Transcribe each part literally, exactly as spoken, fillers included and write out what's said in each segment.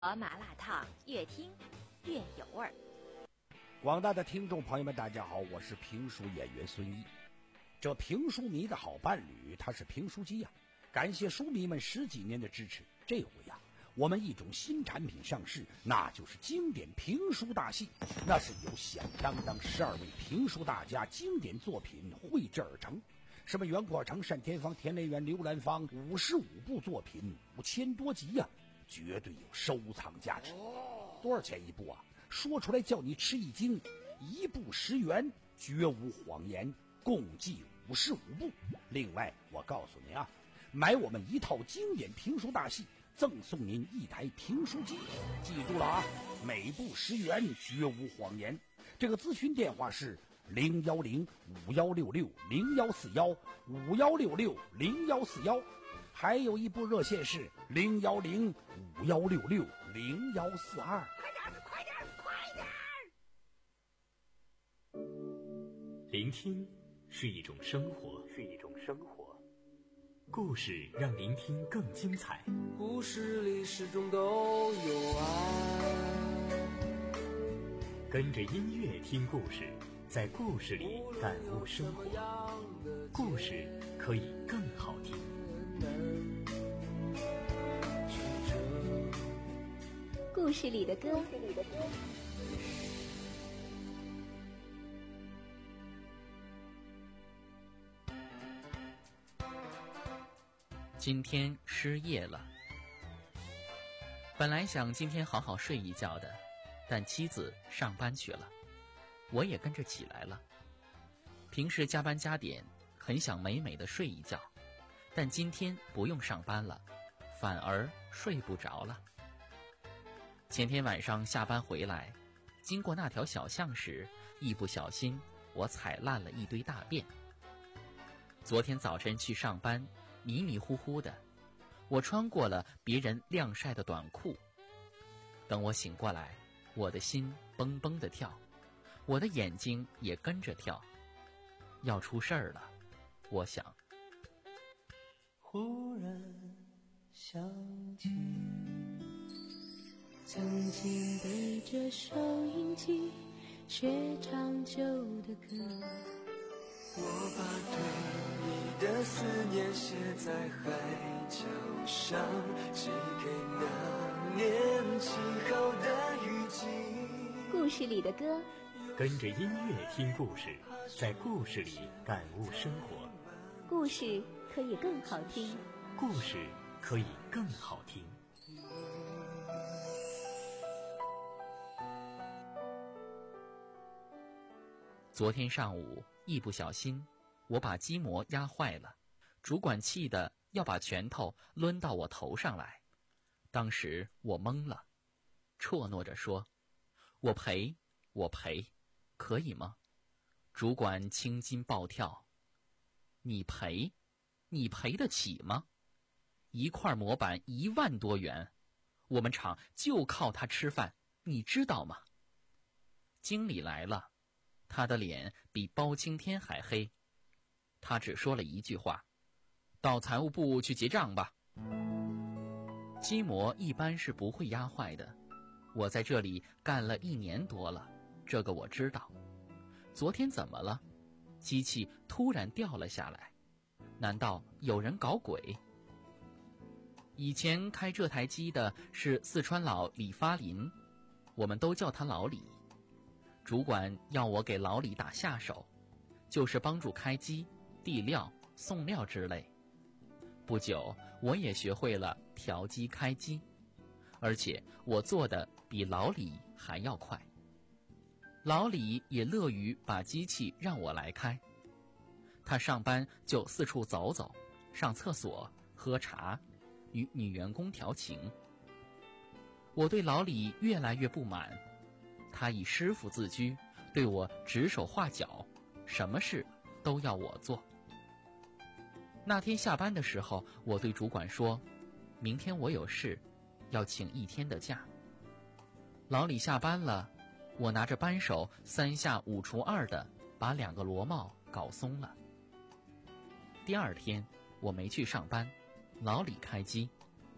麻辣烫，越听越有味儿。 广大的听众朋友们，大家好，我是评书演员孙一。这评书迷的好伴侣，他是评书机呀、啊。感谢书迷们十几年的支持，这回呀、啊，我们一种新产品上市，那就是经典评书大戏。那是由响当当十二位评书大家经典作品绘制而成。什么袁阔成、单田芳、田连元、刘兰芳，五十五部作品，五千多集呀、啊，绝对有收藏价值。多少钱一部啊？说出来叫你吃一惊，一部十元，绝无谎言，共计五十五部。另外，我告诉您啊，买我们一套经典评书大戏，赠送您一台评书机。记住了啊，每部十元，绝无谎言。这个咨询电话是零幺零五幺六六零幺四幺五幺六六零幺四幺，还有一部热线是零幺零五幺六六零幺四二。 快点，快点，快点！ 聆听是一种生活，是一种生活。故事让聆听更精彩。 故事里始终都有爱。 跟着音乐听故事，在故事里感悟生活。故事可以更好听。 故事里的歌。 今天失业了，本来想今天好好睡一觉的，但妻子上班去了，我也跟着起来了。平时加班加点，很想美美的睡一觉，但今天不用上班了，反而睡不着了。前天晚上下班回来，经过那条小巷时，一不小心我踩烂了一堆大便。昨天早晨去上班，迷迷糊糊的，我穿过了别人晾晒的短裤。等我醒过来，我的心蹦蹦地跳，我的眼睛也跟着跳，要出事儿了，我想。 忽然想起曾经对着收音机学唱旧的歌， 我把对你的思念写在海角上，寄给那年轻好的雨季。 故事里的歌， 跟着音乐听故事，在故事里感悟生活。 故事可以更好听。 故事可以更好听。 昨天上午一不小心，我把机模压坏了，主管气得要把拳头抡到我头上来。当时我懵了，啜哝着说：“我赔，我赔，可以吗？”主管青筋暴跳：“你赔？你赔得起吗？一块模板一万多元，我们厂就靠它吃饭，你知道吗？”经理来了，他的脸比包青天还黑。他只说了一句话：“到财务部去结账吧。”机模一般是不会压坏的，我在这里干了一年多了，这个我知道。昨天怎么了？机器突然掉了下来，难道有人搞鬼？以前开这台机的是四川佬李发林，我们都叫他老李。主管要我给老李打下手，就是帮助开机、递料、送料之类。不久，我也学会了调机开机，而且我做的比老李还要快。老李也乐于把机器让我来开，他上班就四处走走，上厕所、喝茶，与女员工调情。我对老李越来越不满，他以师傅自居，对我指手画脚，什么事都要我做。那天下班的时候，我对主管说：“明天我有事，要请一天的假。”老李下班了，我拿着扳手三下五除二的把两个螺帽搞松了。第二天我没去上班，老李开机。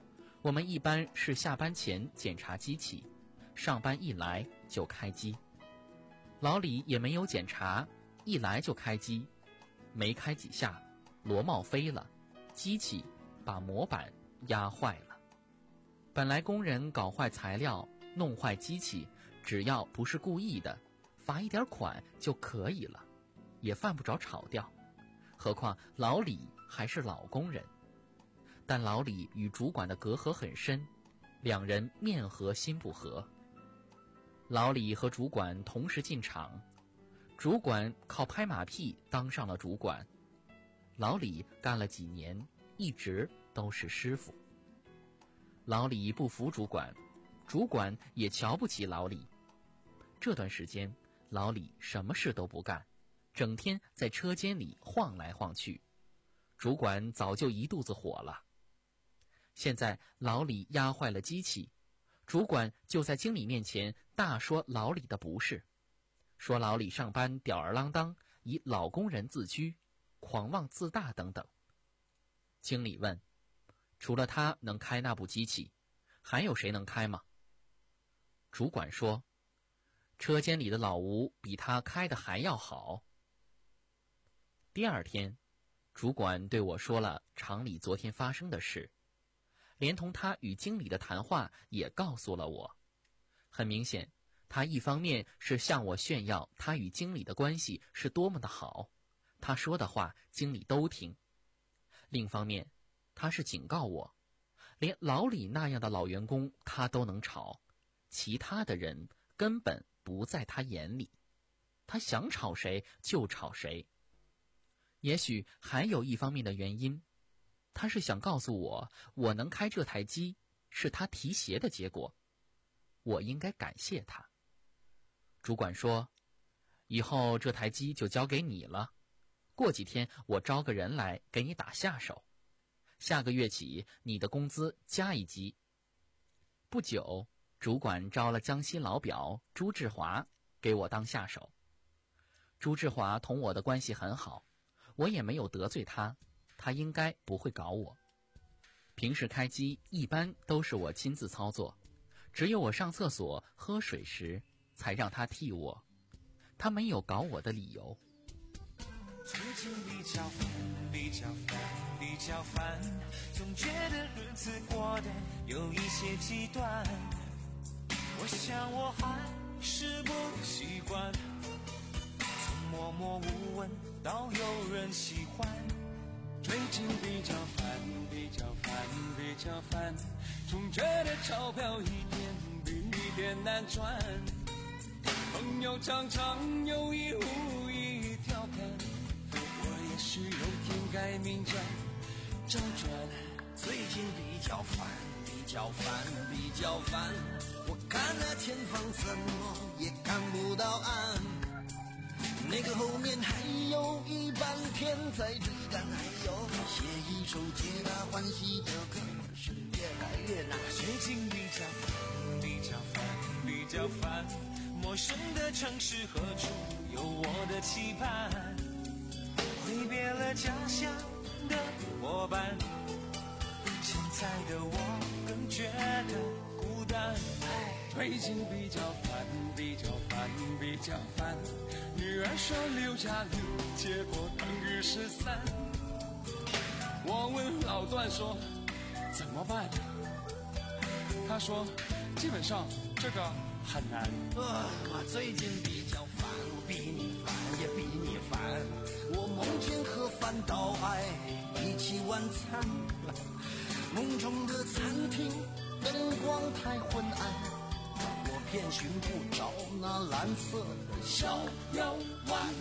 我们一般是下班前检查机器，上班一来就开机。老李也没有检查，一来就开机，没开几下，螺帽飞了，机器把模板压坏了。本来工人搞坏材料，弄坏机器，只要不是故意的，罚一点款就可以了，也犯不着吵掉。何况老李还是老工人。但老李与主管的隔阂很深，两人面和心不和。老李和主管同时进厂，主管靠拍马屁当上了主管，老李干了几年，一直都是师傅。老李不服主管，主管也瞧不起老李。这段时间，老李什么事都不干，整天在车间里晃来晃去，主管早就一肚子火了。现在老李压坏了机器，主管就在经理面前大说老李的不是，说老李上班吊儿郎当，以老工人自居，狂妄自大等等。经理问，除了他能开那部机器，还有谁能开吗？主管说，车间里的老吴比他开的还要好。第二天，主管对我说了厂里昨天发生的事，连同他与经理的谈话也告诉了我。很明显，他一方面是向我炫耀他与经理的关系是多么的好，他说的话经理都听；另一方面，他是警告我，连老李那样的老员工他都能炒，其他的人根本不在他眼里，他想炒谁就炒谁。也许还有一方面的原因，他是想告诉我，我能开这台机是他提携的结果，我应该感谢他。主管说，以后这台机就交给你了，过几天我招个人来给你打下手，下个月起你的工资加一级。不久，主管招了江西老表朱志华给我当下手。朱志华同我的关系很好，我也没有得罪他，他应该不会搞我。平时开机一般都是我亲自操作，只有我上厕所喝水时才让他替我，他没有搞我的理由。 最近比较烦，比较烦，比较烦，总觉得日子过得有一些极端。我想我还是不习惯，从默默无闻到有人喜欢。最近比较烦，比较烦，比较烦，总觉得钞票一点比一点难赚。朋友常常有意无意调侃，我也许有天该明转周转。最近比较烦，比较烦，比较烦，我看了前方怎么也看不到岸，那个后面还有一半天在追赶，还有写一首皆大欢喜的歌是越来越难。最近比较烦，比较烦，比较烦，陌生的城市何处有我的期盼，挥别了家乡的伙伴，现在的我更觉得孤单。最近比较烦，比较烦，比较烦，女儿说六加六结果等于十三，我问老段说怎么办，他说基本上这个很难。啊，我最近比较烦，我比你烦也比你烦，我梦见和饭岛爱一起晚餐，梦中的餐厅灯光太昏暗，我偏寻不着那蓝色的小腰弯。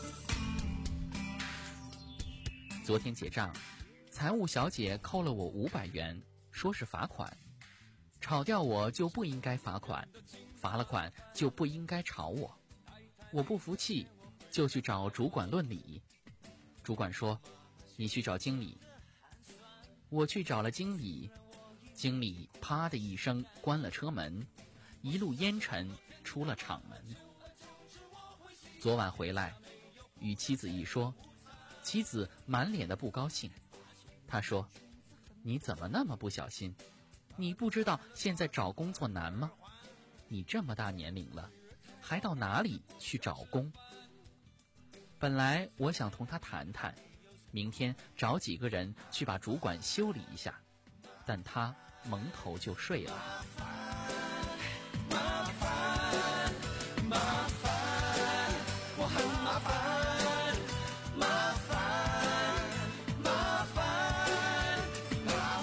昨天结账，财务小姐扣了我五百元，说是罚款。炒掉我就不应该罚款，罚了款就不应该炒我。我不服气，就去找主管论理。主管说，你去找经理。我去找了经理，经理啪的一声关了车门，一路烟尘出了厂门。昨晚回来，与妻子一说，妻子满脸的不高兴。她说，你怎么那么不小心？ 你不知道现在找工作难吗？你这么大年龄了，还到哪里去找工？本来我想同他谈谈，明天找几个人去把主管修理一下，但他蒙头就睡了。 麻烦，麻烦，我很麻烦，麻烦，麻烦，麻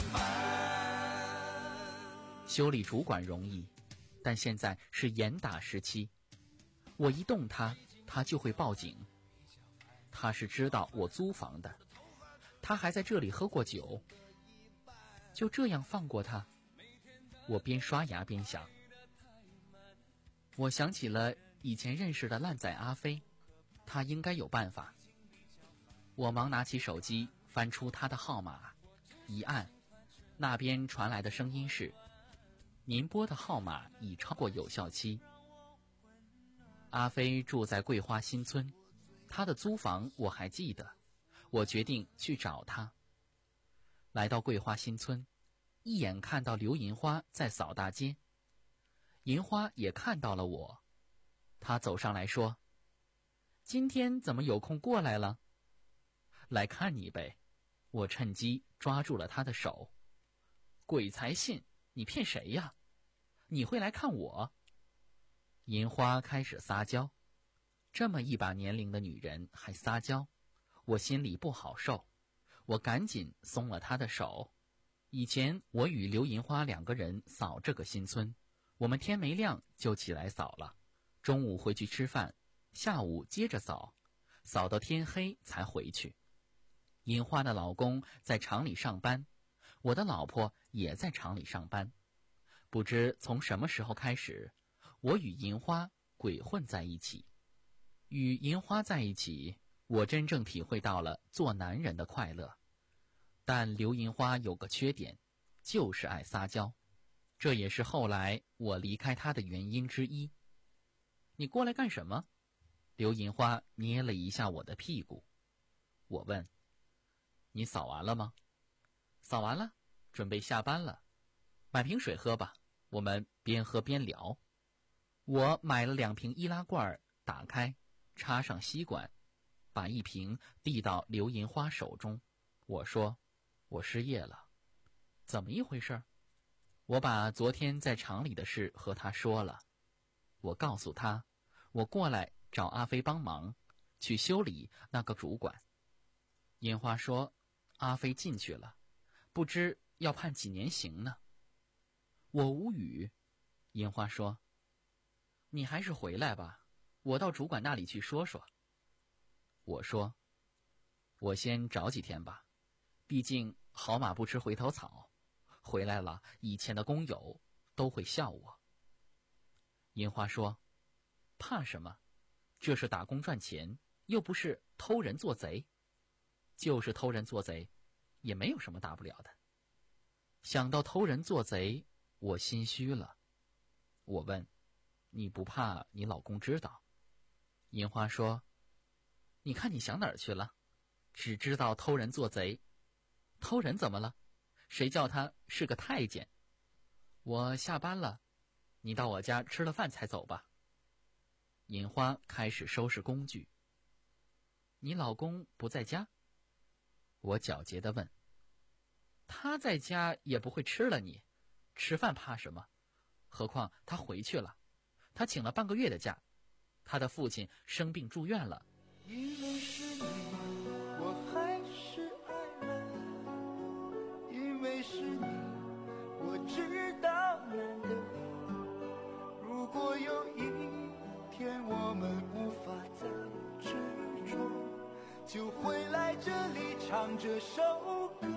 烦。 修理主管容易，但现在是严打时期，我一动他，他就会报警。他是知道我租房的，他还在这里喝过酒，就这样放过他？我边刷牙边想，我想起了以前认识的烂仔阿飞，他应该有办法。我忙拿起手机，翻出他的号码，一按，那边传来的声音是：您拨的号码已超过有效期。阿飞住在桂花新村，他的租房我还记得，我决定去找他。来到桂花新村，一眼看到刘银花在扫大街，银花也看到了我，她走上来说：今天怎么有空过来了？来看你呗。我趁机抓住了她的手。鬼才信，你骗谁呀？你会来看我？银花开始撒娇，这么一把年龄的女人还撒娇，我心里不好受。我赶紧松了她的手。以前我与刘银花两个人扫这个新村，我们天没亮就起来扫了，中午回去吃饭，下午接着扫，扫到天黑才回去。银花的老公在厂里上班，我的老婆也在厂里上班。不知从什么时候开始，我与银花鬼混在一起。与银花在一起，我真正体会到了做男人的快乐。但刘银花有个缺点，就是爱撒娇，这也是后来我离开她的原因之一。你过来干什么？刘银花捏了一下我的屁股。我问：你扫完了吗？扫完了，准备下班了。买瓶水喝吧，我们边喝边聊。我买了两瓶易拉罐，打开，插上吸管，把一瓶递到刘银花手中。我说：我失业了。怎么一回事？我把昨天在厂里的事和他说了。我告诉他，我过来找阿飞帮忙，去修理那个主管。银花说，阿飞进去了，不知要判几年刑呢。我无语。银花说，你还是回来吧，我到主管那里去说说。我说，我先找几天吧，毕竟好马不吃回头草，回来了以前的工友都会笑我。银花说，怕什么？这是打工赚钱，又不是偷人做贼。就是偷人做贼，也没有什么大不了的。想到偷人做贼，我心虚了。我问，你不怕你老公知道？银花说，你看你想哪儿去了？只知道偷人做贼。偷人怎么了？谁叫他是个太监？我下班了，你到我家吃了饭才走吧。银花开始收拾工具。你老公不在家？我狡黠地问。他在家也不会吃了你，吃饭怕什么？何况他回去了，他请了半个月的假，他的父亲生病住院了。 因为是你，我还是爱了，因为是你，我知道难得。如果有一天我们无法再执着，就回来这里唱这首歌。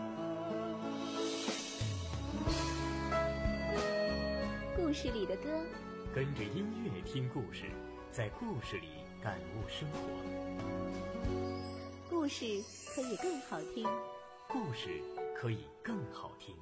故事里的歌， 跟着音乐听故事，在故事里感悟生活。 故事可以更好听， 故事可以更好听。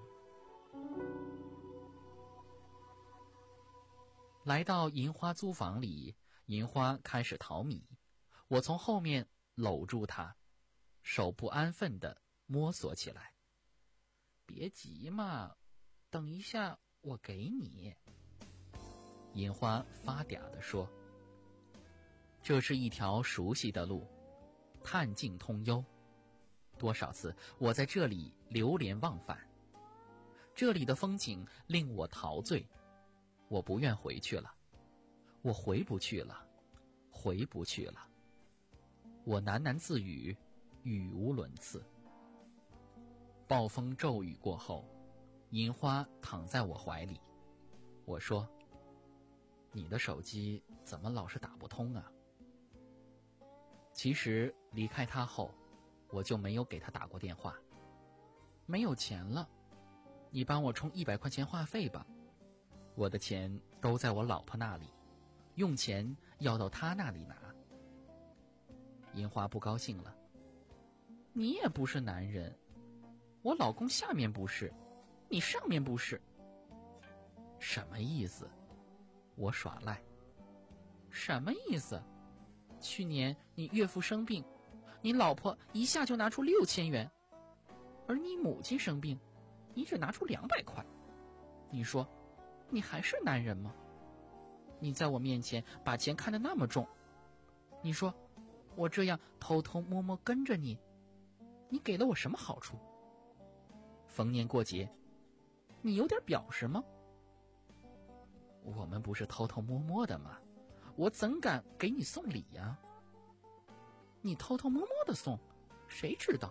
来到银花租房里，银花开始淘米，我从后面搂住她，手不安分地摸索起来。别急嘛， 等一下我给你。银花发嗲地说。这是一条熟悉的路，探尽通幽。多少次我在这里流连忘返，这里的风景令我陶醉，我不愿回去了，我回不去了，回不去了。我喃喃自语，语无伦次。暴风骤雨过后，银花躺在我怀里，我说：“你的手机怎么老是打不通啊？”其实离开他后，我就没有给他打过电话。没有钱了，你帮我充一百块钱话费吧。我的钱都在我老婆那里，用钱要到她那里拿。银花不高兴了，你也不是男人，我老公下面不是，你上面不是。什么意思？我耍赖。什么意思？去年你岳父生病，你老婆一下就拿出六千元，而你母亲生病，你只拿出两百块。你说，你还是男人吗？你在我面前把钱看得那么重，你说，我这样偷偷摸摸跟着你，你给了我什么好处？逢年过节，你有点表示吗？我们不是偷偷摸摸的吗？我怎敢给你送礼呀？你偷偷摸摸的送，谁知道？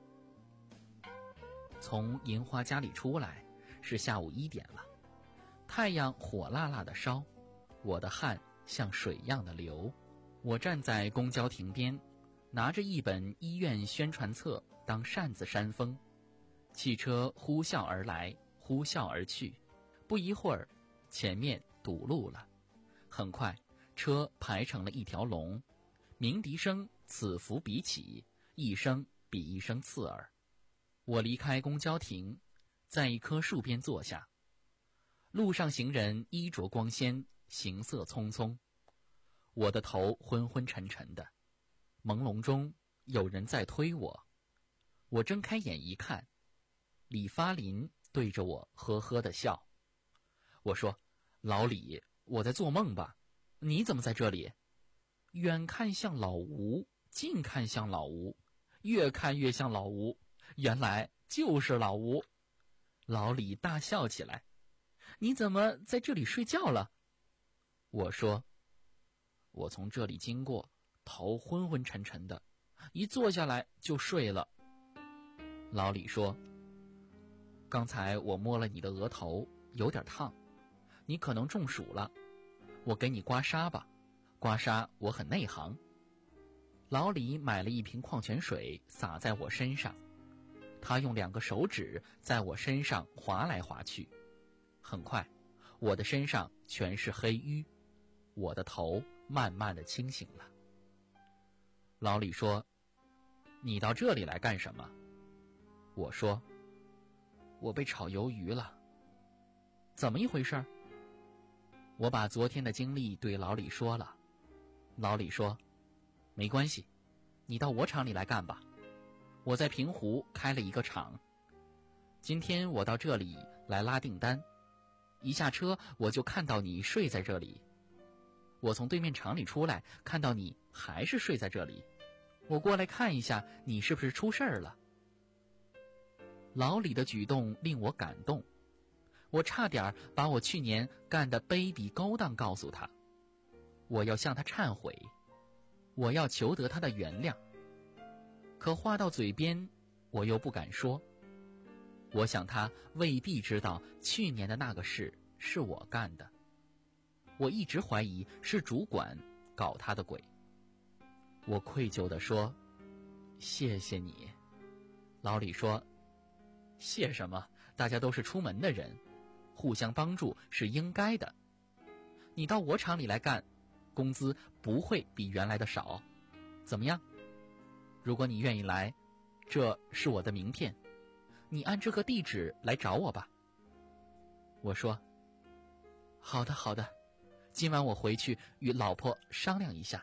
从银花家里出来是下午一点了，太阳火辣辣的烧，我的汗像水样的流。我站在公交亭边，拿着一本医院宣传册当扇子扇风，汽车呼啸而来，呼啸而去，不一会儿，前面堵路了。很快，车排成了一条龙，鸣笛声此伏彼起，一声比一声刺耳。我离开公交亭，在一棵树边坐下。路上行人衣着光鲜，行色匆匆。我的头昏昏沉沉的，朦胧中有人在推我。我睁开眼一看，李发林对着我呵呵地笑。我说：“老李，我在做梦吧？你怎么在这里？”远看像老吴，近看像老吴，越看越像老吴，原来就是老吴。老李大笑起来：“你怎么在这里睡觉了？”我说：“我从这里经过，头昏昏沉沉的，一坐下来就睡了。”老李说：“刚才我摸了你的额头，有点烫，你可能中暑了，我给你刮痧吧，刮痧我很内行。”老李买了一瓶矿泉水洒在我身上，他用两个手指在我身上划来划去。很快，我的身上全是黑淤，我的头慢慢的清醒了。老李说：“你到这里来干什么？”我说：“我被炒鱿鱼了。”怎么一回事？我把昨天的经历对老李说了。老李说：“没关系，你到我厂里来干吧。我在平湖开了一个厂。今天我到这里来拉订单，一下车我就看到你睡在这里。我从对面厂里出来，看到你还是睡在这里，我过来看一下你是不是出事儿了。”老李的举动令我感动，我差点把我去年干的卑鄙勾当告诉他。我要向他忏悔，我要求得他的原谅。可话到嘴边，我又不敢说。我想他未必知道去年的那个事是我干的。我一直怀疑是主管搞他的鬼。我愧疚地说：“谢谢你。”老李说：“谢什么？大家都是出门的人，互相帮助是应该的。你到我厂里来干，工资不会比原来的少。怎么样？如果你愿意来，这是我的名片，你按这个地址来找我吧。”我说：“好的好的，今晚我回去与老婆商量一下。”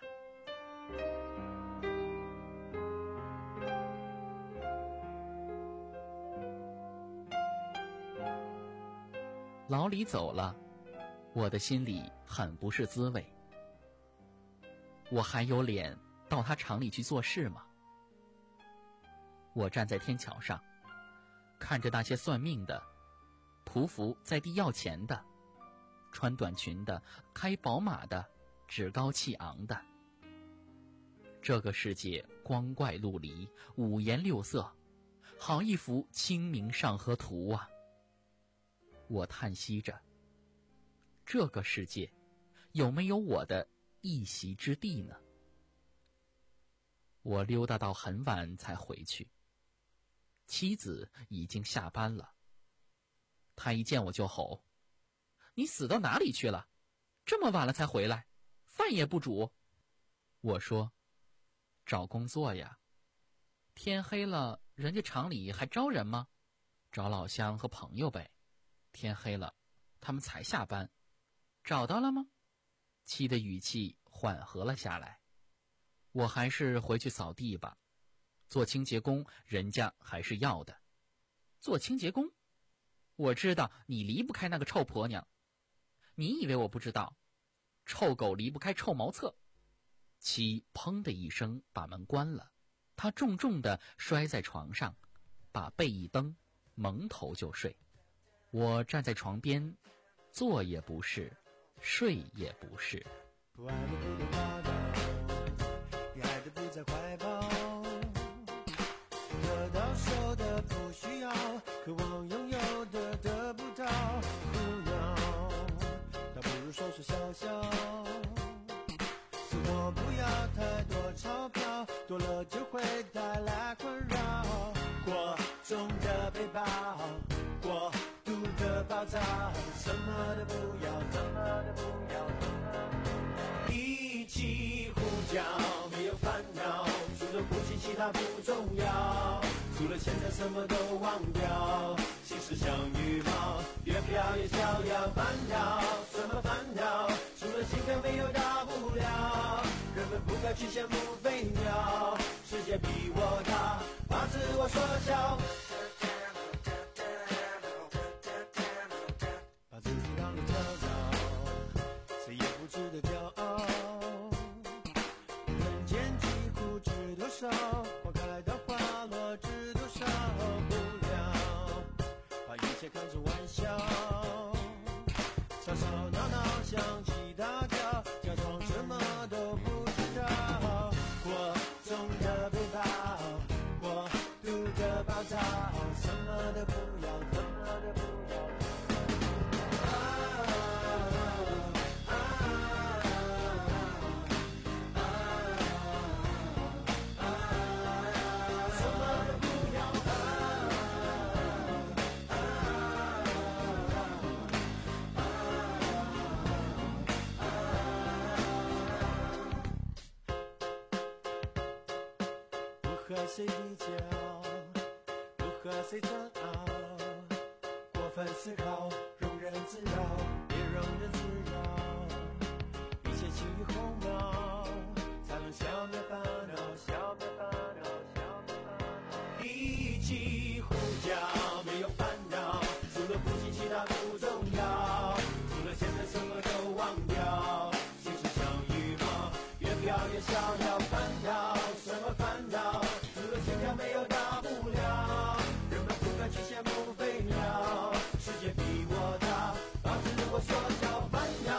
老李走了，我的心里很不是滋味。我还有脸到他厂里去做事吗？我站在天桥上，看着那些算命的、匍匐在地要钱的、穿短裙的、开宝马的、趾高气昂的。这个世界光怪陆离，五颜六色，好一幅清明上河图啊！我叹息着，这个世界有没有我的一席之地呢？我溜达到很晚才回去，妻子已经下班了。她一见我就吼：“你死到哪里去了？这么晚了才回来，饭也不煮。”我说：“找工作呀。天黑了，人家厂里还招人吗？找老乡和朋友呗。天黑了，他们才下班。找到了吗？”妻的语气缓和了下来。我还是回去扫地吧，做清洁工人家还是要的。做清洁工？我知道你离不开那个臭婆娘。你以为我不知道？臭狗离不开臭茅厕。妻砰的一声把门关了，她重重地摔在床上，把被一蹬，蒙头就睡。我站在床边，坐也不是，睡也不是。 不爱的不能报道，你爱的不在怀抱，得到手的不需要，渴望拥有的得不到，不要，倒不如说说笑笑。生活不要太多钞票，多了就会带来困扰。过重的背包，过度的暴躁，什么都不要，什么都不要，什么都不要。一起呼叫，没有烦恼，除了呼吸其他不重要，除了现在什么都忘掉。心事像羽毛，越飘越逍遥。烦恼什么烦恼？除了心跳没有大不了。人们不该去羡慕飞鸟，世界比我大，怕自我缩小，把自己当作跳蚤，谁也不值得骄傲。人间疾苦知多少，花开到花落知多少，不要把一切看作玩笑，吵吵闹闹想起大跳，假装什么都不知道。过重的背包，过度的暴躁，什么都不要，什么都不要。不和谁比较，不和谁争拗，过分思考，庸人自扰，别让人自扰。一切轻于鸿毛，才能消灭烦恼，消灭烦恼，消灭烦恼。一起呼叫，没有烦恼，除了呼吸其他不重要，除了现在什么都忘掉。心事像羽毛，越飘越逍遥。烦恼什么烦恼？心跳没有大不了，人们不该去羡慕飞鸟，世界比我大，把自我缩小。烦恼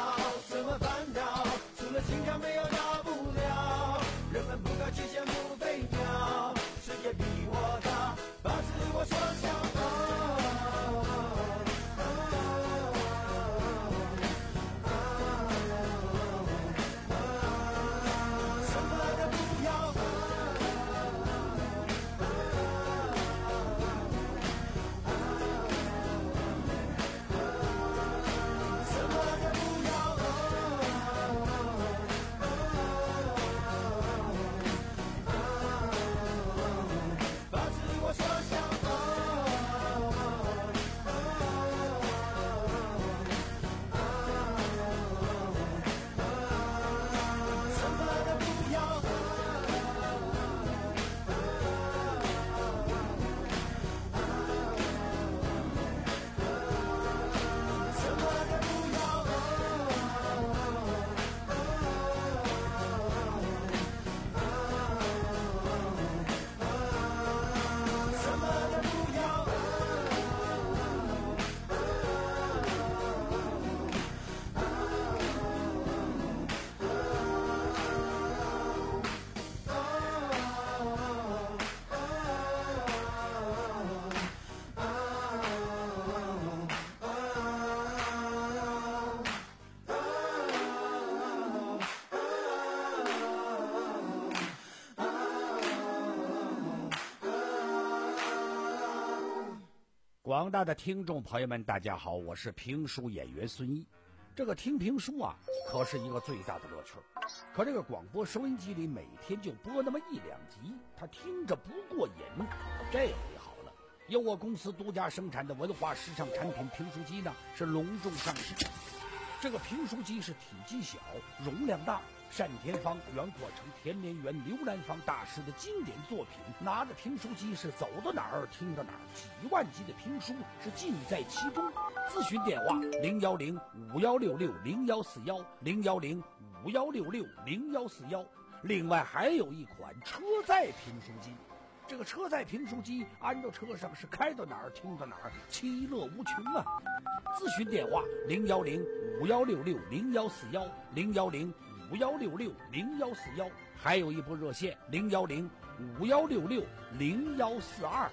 广大的听众朋友们，大家好，我是评书演员孙一。这个听评书啊，可是一个最大的乐趣。可这个广播收音机里每天就播那么一两集，他听着不过瘾。这回好了，由我公司独家生产的文化时尚产品评书机呢，是隆重上市。这个评书机是体积小，容量大，单田芳、袁阔成、田连元、刘兰芳大师的经典作品，拿着评书机是走到哪儿听到哪儿，几万集的评书是尽在其中。咨询电话零幺零五幺六六零幺四幺零幺零五幺六六零幺四幺。另外还有一款车载评书机，这个车载评书机安到车上是开到哪儿听到哪儿，其乐无穷啊！咨询电话零幺零五幺六六零幺四幺零幺零五幺六六零幺四幺，还有一部热线零幺零五幺六六零幺四二。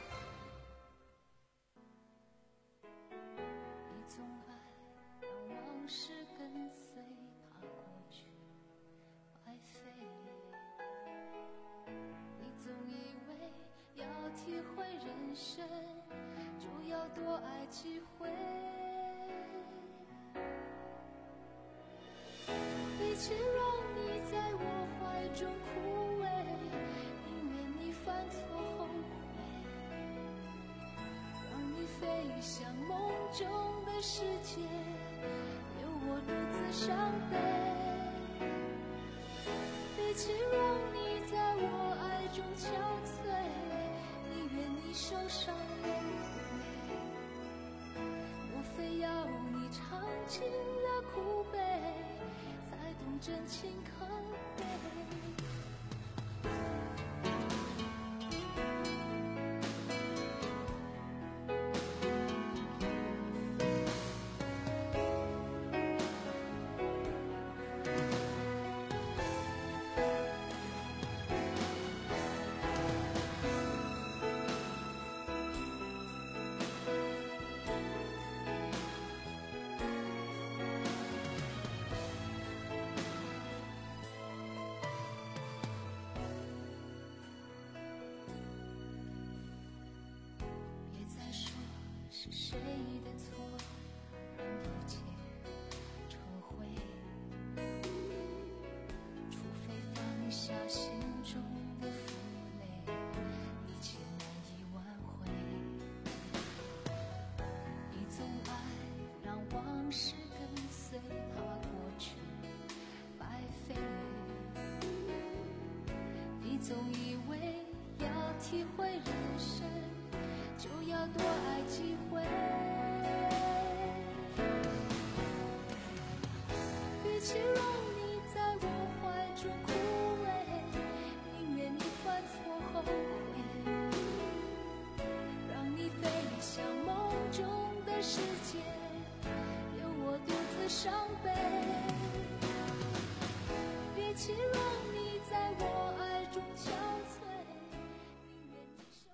你总爱让往事跟随，怕过去白费。你总以为要体会人生，就要多爱几回。比起让你在我怀中枯萎，宁愿你犯错后悔，让你飞向梦中的世界，留我独自伤悲。比起让你在我爱中憔悴，宁愿你受伤流泪，我非要你尝尽了苦悲，才懂真情可贵。是谁的错，让一切撤回？除非放下心中的负累，一切难以挽回。你总爱让往事跟随，怕过去白费。你总以为要体会人生，就要多爱几回。与其让你在我怀中枯萎，宁愿你犯错后悔，让你飞向梦中的世界，留我独自伤悲。与其让你在我爱中憔悴，宁愿你受。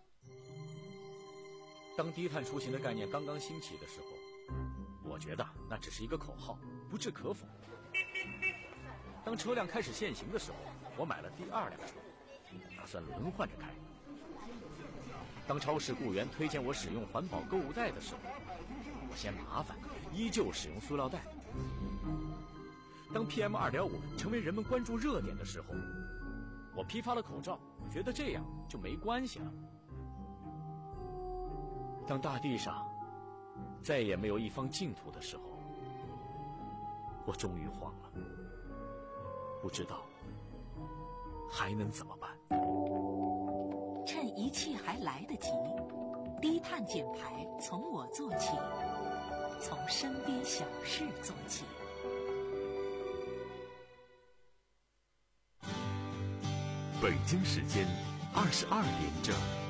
当低碳出行的概念刚刚兴起的时候，我觉得那只是一个口号，不置可否。当车辆开始限行的时候，我买了第二辆车，打算轮换着开。当超市雇员推荐我使用环保购物袋的时候，我嫌麻烦，依旧使用塑料袋。当 P M 二点五 成为人们关注热点的时候，我批发了口罩，觉得这样就没关系了。当大地上再也没有一方净土的时候，我终于慌了，不知道还能怎么办。 趁一切还来得及，低碳减排从我做起，从身边小事做起。 北京时间二十二点整。